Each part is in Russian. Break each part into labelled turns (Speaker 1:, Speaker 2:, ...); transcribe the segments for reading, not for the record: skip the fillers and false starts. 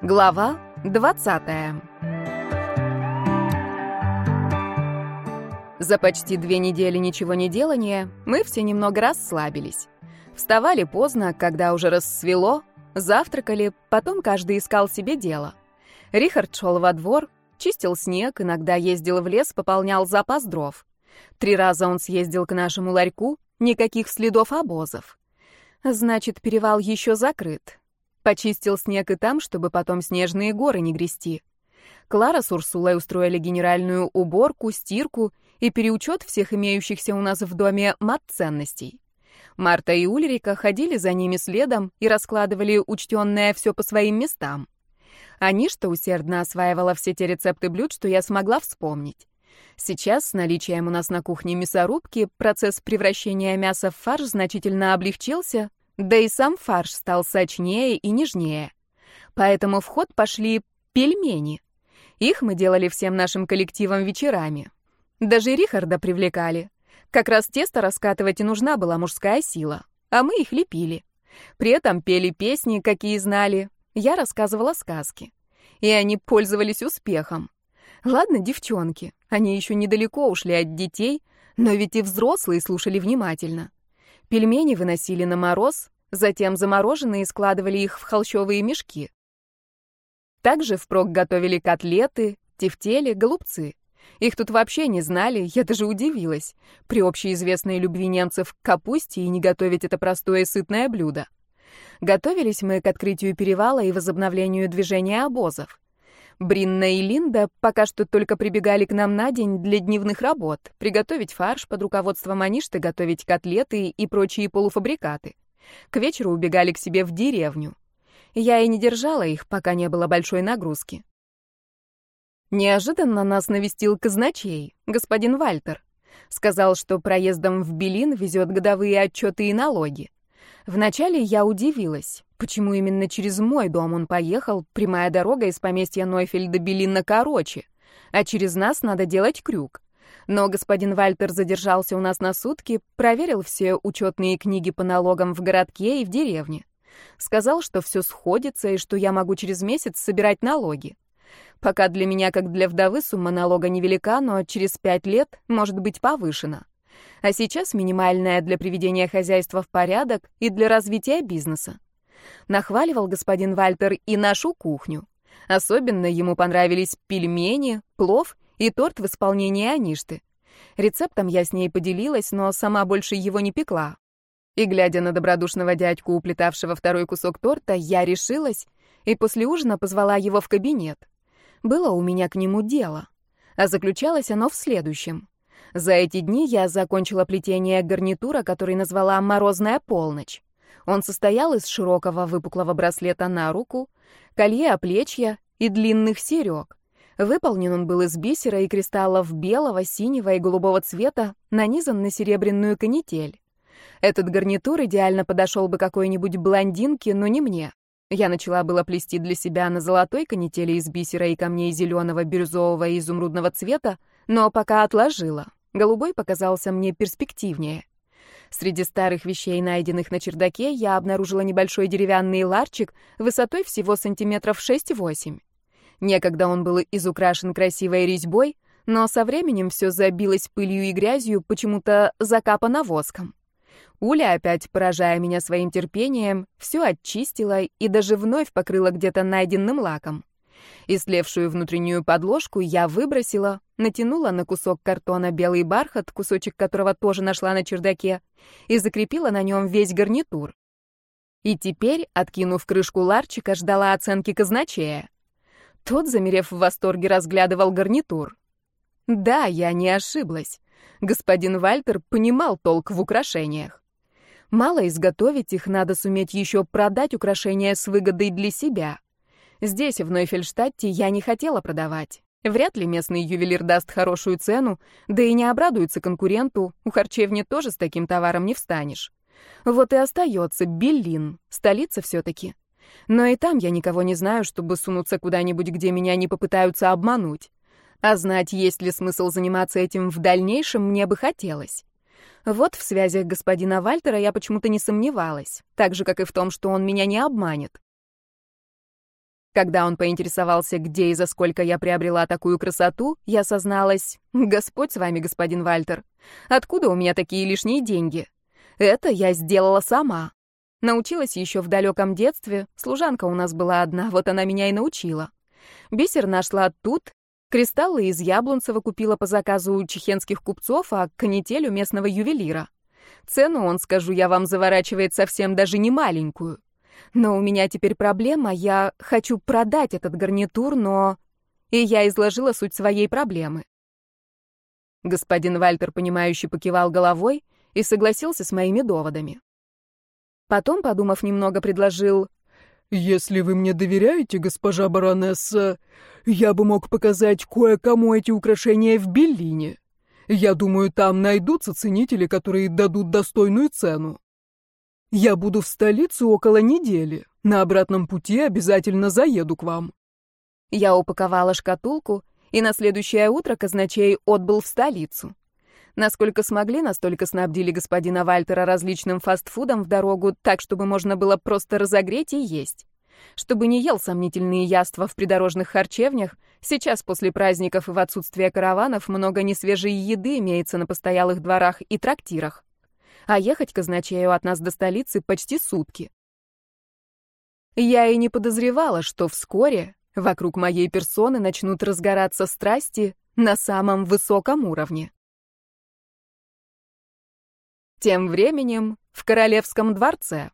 Speaker 1: Глава 20. За почти 2 недели ничего не делания мы все немного расслабились. Вставали поздно, когда уже рассвело, завтракали, потом каждый искал себе дело. Рихард шел во двор, чистил снег, иногда ездил в лес, пополнял запас дров. 3 раза он съездил к нашему ларьку, никаких следов обозов. Значит, перевал еще закрыт. Почистил снег и там, чтобы потом снежные горы не грести. Клара с Урсулой устроили генеральную уборку, стирку и переучет всех имеющихся у нас в доме мат-ценностей. Марта и Ульрика ходили за ними следом и раскладывали учтенное все по своим местам. Аништа усердно осваивала все те рецепты блюд, что я смогла вспомнить. Сейчас, с наличием у нас на кухне мясорубки, процесс превращения мяса в фарш значительно облегчился, да и сам фарш стал сочнее и нежнее. Поэтому в ход пошли пельмени. Их мы делали всем нашим коллективом вечерами. Даже Рихарда привлекали. Как раз тесто раскатывать и нужна была мужская сила, а мы их лепили. При этом пели песни, какие знали. Я рассказывала сказки. И они пользовались успехом. Ладно, девчонки, они еще недалеко ушли от детей, но ведь и взрослые слушали внимательно. Пельмени выносили на мороз, затем замороженные складывали их в холщовые мешки. Также впрок готовили котлеты, тефтели, голубцы. Их тут вообще не знали, я даже удивилась. При общеизвестной любви немцев к капусте и не готовить это простое и сытное блюдо. Готовились мы к открытию перевала и возобновлению движения обозов. Бринна и Линда пока что только прибегали к нам на день для дневных работ, приготовить фарш, под руководством Аништы готовить котлеты и прочие полуфабрикаты. К вечеру убегали к себе в деревню. Я и не держала их, пока не было большой нагрузки. Неожиданно нас навестил казначей, господин Вальтер. Сказал, что проездом в Белин везет годовые отчеты и налоги. Вначале я удивилась, почему именно через мой дом он поехал, прямая дорога из поместья Нойфель до Белина короче, а через нас надо делать крюк. Но господин Вальтер задержался у нас на сутки, проверил все учетные книги по налогам в городке и в деревне. Сказал, что все сходится и что я могу через месяц собирать налоги. Пока для меня, как для вдовы, сумма налога невелика, но через 5 лет может быть повышена. А сейчас минимальная для приведения хозяйства в порядок и для развития бизнеса. Нахваливал господин Вальтер и нашу кухню. Особенно ему понравились пельмени, плов и торт в исполнении Аништы. Рецептом я с ней поделилась, но сама больше его не пекла. И, глядя на добродушного дядьку, уплетавшего второй кусок торта, я решилась и после ужина позвала его в кабинет. Было у меня к нему дело. А заключалось оно в следующем. За эти дни я закончила плетение гарнитура, который назвала «Морозная полночь». Он состоял из широкого выпуклого браслета на руку, колье-оплечья и длинных серёг. Выполнен он был из бисера и кристаллов белого, синего и голубого цвета, нанизан на серебряную канитель. Этот гарнитур идеально подошел бы какой-нибудь блондинке, но не мне. Я начала было плести для себя на золотой канители из бисера и камней зеленого, бирюзового и изумрудного цвета, но пока отложила. Голубой показался мне перспективнее. Среди старых вещей, найденных на чердаке, я обнаружила небольшой деревянный ларчик высотой всего сантиметров 6-8. Некогда он был изукрашен красивой резьбой, но со временем все забилось пылью и грязью, почему-то закапано воском. Уля, опять поражая меня своим терпением, все очистила и даже вновь покрыла где-то найденным лаком. Истлевшую внутреннюю подложку я выбросила, натянула на кусок картона белый бархат, кусочек которого тоже нашла на чердаке, и закрепила на нем весь гарнитур. И теперь, откинув крышку ларчика, ждала оценки казначея. Тот, замерев в восторге, разглядывал гарнитур. Да, я не ошиблась. Господин Вальтер понимал толк в украшениях. Мало изготовить их, надо суметь еще продать украшения с выгодой для себя. Здесь, в Нойфельштадте, я не хотела продавать. Вряд ли местный ювелир даст хорошую цену, да и не обрадуется конкуренту, у харчевни тоже с таким товаром не встанешь. Вот и остается Беллин, столица все-таки. Но и там я никого не знаю, чтобы сунуться куда-нибудь, где меня не попытаются обмануть. А знать, есть ли смысл заниматься этим в дальнейшем, мне бы хотелось. Вот в связях господина Вальтера я почему-то не сомневалась, так же, как и в том, что он меня не обманет. Когда он поинтересовался, где и за сколько я приобрела такую красоту, я созналась: «Господь с вами, господин Вальтер. Откуда у меня такие лишние деньги? Это я сделала сама. Научилась еще в далеком детстве. Служанка у нас была одна, вот она меня и научила. Бисер нашла тут, кристаллы из Яблонцева купила по заказу у чехенских купцов, а канитель у местного ювелира. Цену он, скажу я вам, заворачивает совсем даже не маленькую. Но у меня теперь проблема, я хочу продать этот гарнитур, но...» И я изложила суть своей проблемы. Господин Вальтер, понимающе покивал головой и согласился с моими доводами. Потом, подумав немного, предложил:
Speaker 2: «Если вы мне доверяете, госпожа баронесса, я бы мог показать кое-кому эти украшения в Беллине. Я думаю, там найдутся ценители, которые дадут достойную цену. Я буду в столице около недели. На обратном пути обязательно заеду к вам».
Speaker 1: Я упаковала шкатулку, и на следующее утро казначей отбыл в столицу. Насколько смогли, настолько снабдили господина Вальтера различным фастфудом в дорогу, так, чтобы можно было просто разогреть и есть. Чтобы не ел сомнительные яства в придорожных харчевнях, сейчас после праздников и в отсутствие караванов много несвежей еды имеется на постоялых дворах и трактирах. А ехать казначею от нас до столицы почти сутки. Я и не подозревала, что вскоре вокруг моей персоны начнут разгораться страсти на самом высоком уровне. Тем временем в королевском дворце.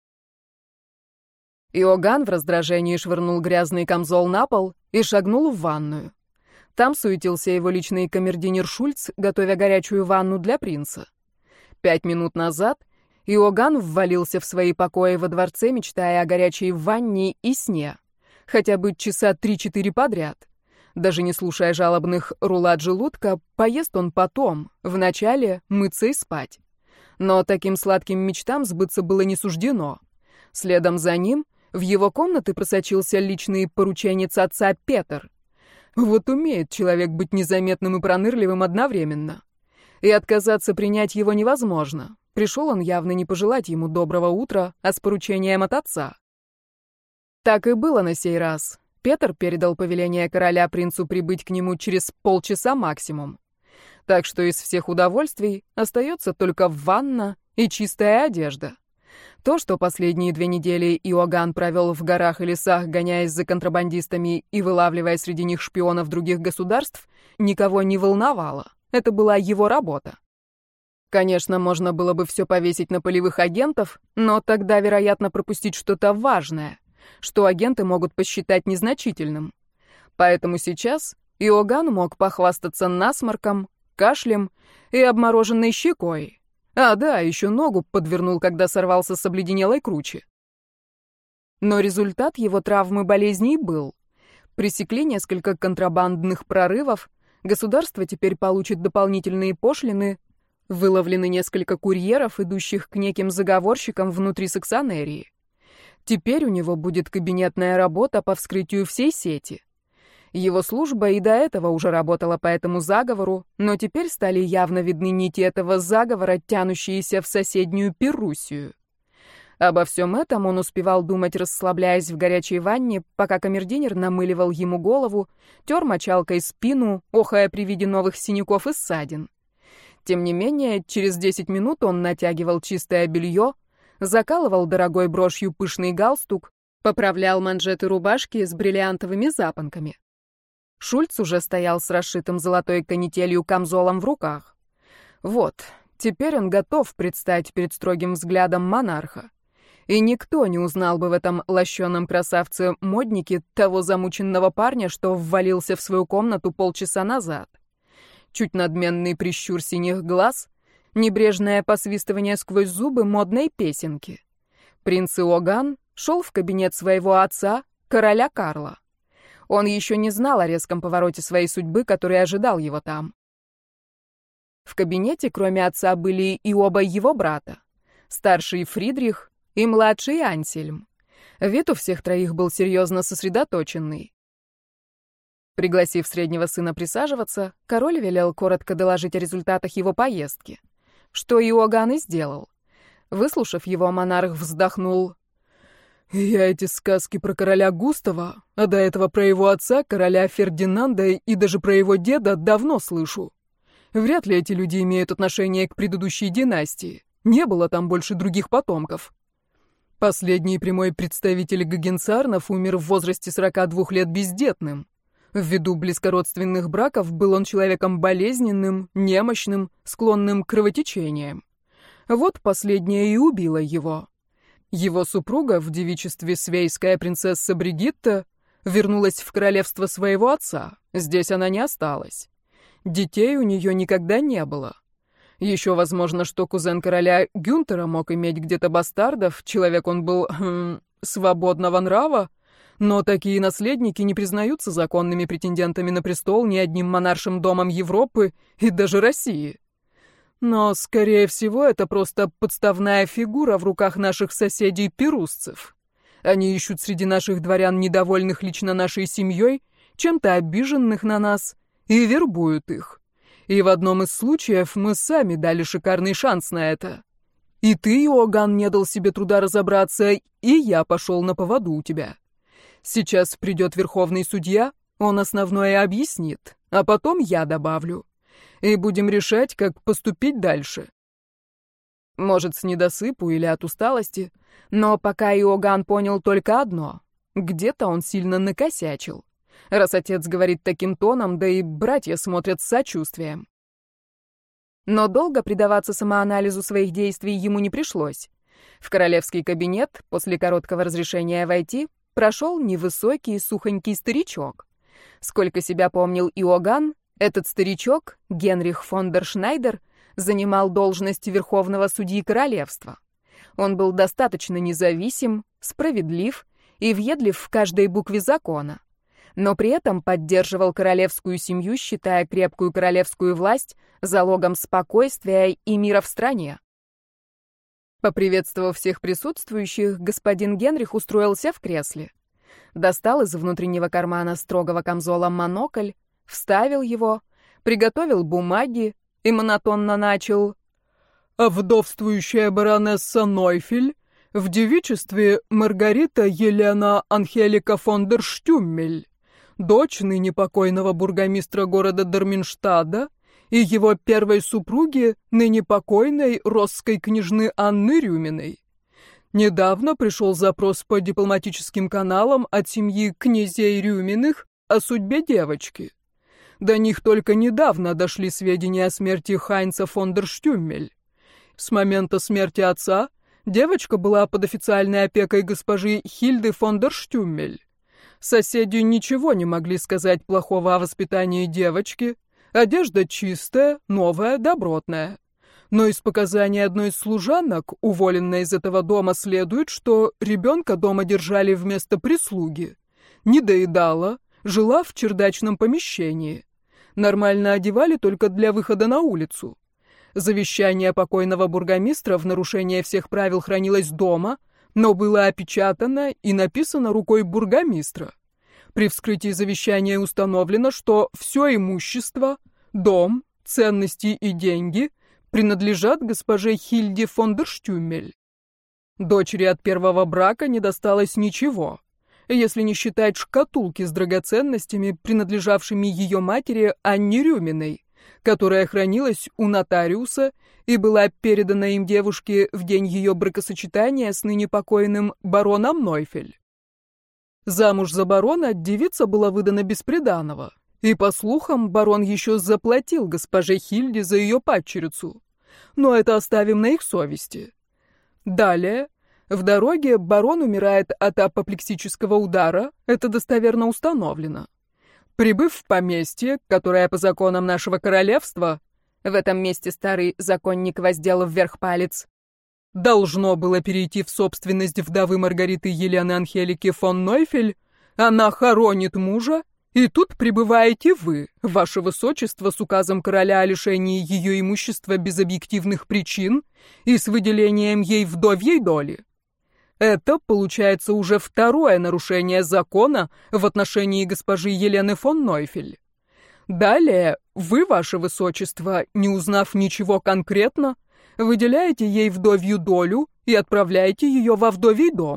Speaker 1: Иоганн в раздражении швырнул грязный камзол на пол и шагнул в ванную. Там суетился его личный камердинер Шульц, готовя горячую ванну для принца. 5 минут назад Иоганн ввалился в свои покои во дворце, мечтая о горячей ванне и сне. Хотя бы часа 3-4 подряд. Даже не слушая жалобных рулад желудка, поест он потом, вначале мыться и спать. Но таким сладким мечтам сбыться было не суждено. Следом за ним в его комнаты просочился личный порученец отца Петр. Вот умеет человек быть незаметным и пронырливым одновременно. И отказаться принять его невозможно. Пришел он явно не пожелать ему доброго утра, а с поручением от отца. Так и было на сей раз. Петр передал повеление короля принцу прибыть к нему через полчаса максимум. Так что из всех удовольствий остается только ванна и чистая одежда. То, что последние 2 недели Иоганн провел в горах и лесах, гоняясь за контрабандистами и вылавливая среди них шпионов других государств, никого не волновало. Это была его работа. Конечно, можно было бы все повесить на полевых агентов, но тогда, вероятно, пропустить что-то важное, что агенты могут посчитать незначительным. Поэтому сейчас Иоганн мог похвастаться насморком, кашлем и обмороженной щекой. А да, еще ногу подвернул, когда сорвался с обледенелой кручи. Но результат его травмы болезней был. Пресекли несколько контрабандных прорывов, государство теперь получит дополнительные пошлины, выловлены несколько курьеров, идущих к неким заговорщикам внутри Саксонерии. Теперь у него будет кабинетная работа по вскрытию всей сети. Его служба и до этого уже работала по этому заговору, но теперь стали явно видны нити этого заговора, тянущиеся в соседнюю Перуссию. Обо всем этом он успевал думать, расслабляясь в горячей ванне, пока камердинер намыливал ему голову, тер мочалкой спину, охая при виде новых синяков и ссадин. Тем не менее, через 10 минут он натягивал чистое белье, закалывал дорогой брошью пышный галстук, поправлял манжеты рубашки с бриллиантовыми запонками. Шульц уже стоял с расшитым золотой канителью камзолом в руках. Вот, теперь он готов предстать перед строгим взглядом монарха. И никто не узнал бы в этом лощеном красавце-моднике того замученного парня, что ввалился в свою комнату полчаса назад. Чуть надменный прищур синих глаз, небрежное посвистывание сквозь зубы модной песенки. Принц Иоганн шел в кабинет своего отца, короля Карла. Он еще не знал о резком повороте своей судьбы, который ожидал его там. В кабинете, кроме отца, были и оба его брата. Старший Фридрих и младший Ансельм. Вид у всех троих был серьезно сосредоточенный. Пригласив среднего сына присаживаться, король велел коротко доложить о результатах его поездки. Что Иоганн и сделал. Выслушав его, монарх вздохнул.
Speaker 2: Я эти сказки про короля Густава, а до этого про его отца, короля Фердинанда, и даже про его деда давно слышу. Вряд ли эти люди имеют отношение к предыдущей династии. Не было там больше других потомков. Последний прямой представитель Гогенцарнов умер в возрасте 42 лет бездетным. Ввиду близкородственных браков был он человеком болезненным, немощным, склонным к кровотечениям. Вот последнее и убило его. Его супруга, в девичестве свейская принцесса Бригитта, вернулась в королевство своего отца. Здесь она не осталась. Детей у нее никогда не было. Еще возможно, что кузен короля Гюнтера мог иметь где-то бастардов, человек он был свободного нрава, но такие наследники не признаются законными претендентами на престол ни одним монаршим домом Европы и даже России. Но, скорее всего, это просто подставная фигура в руках наших соседей-перусцев. Они ищут среди наших дворян недовольных лично нашей семьей, чем-то обиженных на нас, и вербуют их. И в одном из случаев мы сами дали шикарный шанс на это. И ты, Иоганн, не дал себе труда разобраться, и я пошел на поводу у тебя. Сейчас придет верховный судья, он основное объяснит, а потом я добавлю. И будем решать, как поступить дальше. Может, с недосыпу или от усталости, но пока Иоганн понял только одно. Где-то он сильно накосячил. Раз отец говорит таким тоном, да и братья смотрят с сочувствием. Но долго предаваться самоанализу своих действий ему не пришлось. В королевский кабинет, после короткого разрешения войти, прошел невысокий, сухонький старичок. Сколько себя помнил Иоганн, этот старичок, Генрих фон дер Шнайдер, занимал должность верховного судьи королевства. Он был достаточно независим, справедлив и въедлив в каждой букве закона, но при этом поддерживал королевскую семью, считая крепкую королевскую власть залогом спокойствия и мира в стране. Поприветствовав всех присутствующих, господин Генрих устроился в кресле. Достал из внутреннего кармана строгого камзола монокль, вставил его, приготовил бумаги и монотонно начал: «А вдовствующая баронесса Нойфель в девичестве Маргарита Елена Анхелика фон дер Штюммель, дочь ныне покойного бургомистра города Дарминштада и его первой супруги, ныне покойной росской княжны Анны Рюминой. Недавно пришел запрос по дипломатическим каналам от семьи князей Рюминых о судьбе девочки. До них только недавно дошли сведения о смерти Хайнца фон дер Штюммель. С момента смерти отца девочка была под официальной опекой госпожи Хильды фон дер Штюммель. Соседи ничего не могли сказать плохого о воспитании девочки. Одежда чистая, новая, добротная. Но из показаний одной из служанок, уволенной из этого дома, следует, что ребенка дома держали вместо прислуги. Не доедала, жила в чердачном помещении. Нормально одевали только для выхода на улицу. Завещание покойного бургомистра в нарушение всех правил хранилось дома, но было опечатано и написано рукой бургомистра. При вскрытии завещания установлено, что все имущество, дом, ценности и деньги принадлежат госпоже Хильде фон дер Штюммель. Дочери от первого брака не досталось ничего, если не считать шкатулки с драгоценностями, принадлежавшими ее матери Анне Рюминой, которая хранилась у нотариуса и была передана им девушке в день ее бракосочетания с ныне покойным бароном Нойфель. Замуж за барона девица была выдана без приданого, и, по слухам, барон еще заплатил госпоже Хильде за ее падчерицу. Но это оставим на их совести. Далее, в дороге барон умирает от апоплексического удара, это достоверно установлено. Прибыв в поместье, которое по законам нашего королевства, в этом месте старый законник воздел вверх палец, должно было перейти в собственность вдовы Маргариты Елены Анхелики фон Нойфель, она хоронит мужа, и тут прибываете вы, ваше высочество, с указом короля о лишении ее имущества без объективных причин и с выделением ей вдовьей доли. Это, получается, уже второе нарушение закона в отношении госпожи Елены фон Нойфель. Далее, вы, ваше высочество, не узнав ничего конкретно, выделяете ей вдовью долю и отправляете ее во вдовий дом.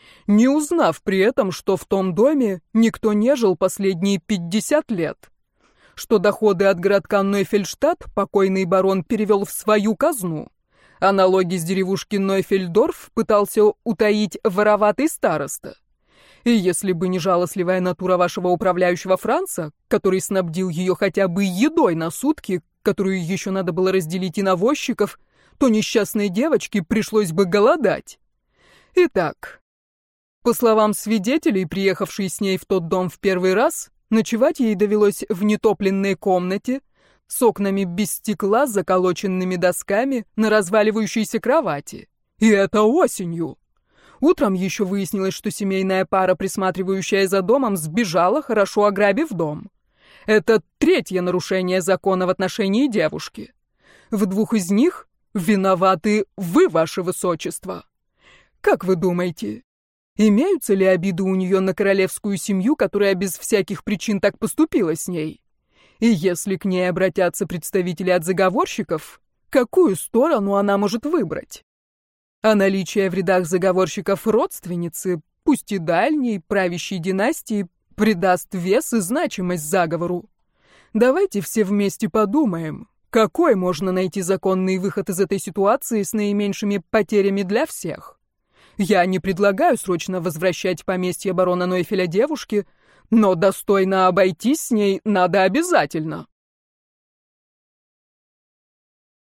Speaker 2: не узнав при этом, что в том доме никто не жил последние 50 лет, что доходы от городка Нойфельштадт покойный барон перевел в свою казну, а налоги с деревушки Нойфельдорф пытался утаить вороватый староста. И если бы не жалостливая натура вашего управляющего Франца, который снабдил ее хотя бы едой на сутки, которую еще надо было разделить и на возчиков, то несчастной девочке пришлось бы голодать. Итак, по словам свидетелей, приехавшей с ней в тот дом в первый раз, ночевать ей довелось в нетопленной комнате, с окнами без стекла, заколоченными досками, на разваливающейся кровати. И это осенью. Утром еще выяснилось, что семейная пара, присматривающая за домом, сбежала, хорошо ограбив дом. Это третье нарушение закона в отношении девушки. В 2 из них виноваты вы, ваше высочество. Как вы думаете, имеются ли обиды у нее на королевскую семью, которая без всяких причин так поступила с ней? И если к ней обратятся представители от заговорщиков, какую сторону она может выбрать? А наличие в рядах заговорщиков родственницы, пусть и дальней, правящей династии, придаст вес и значимость заговору. Давайте все вместе подумаем, какой можно найти законный выход из этой ситуации с наименьшими потерями для всех. Я не предлагаю срочно возвращать поместье барона Нойфеля девушке, но достойно обойтись с ней надо обязательно.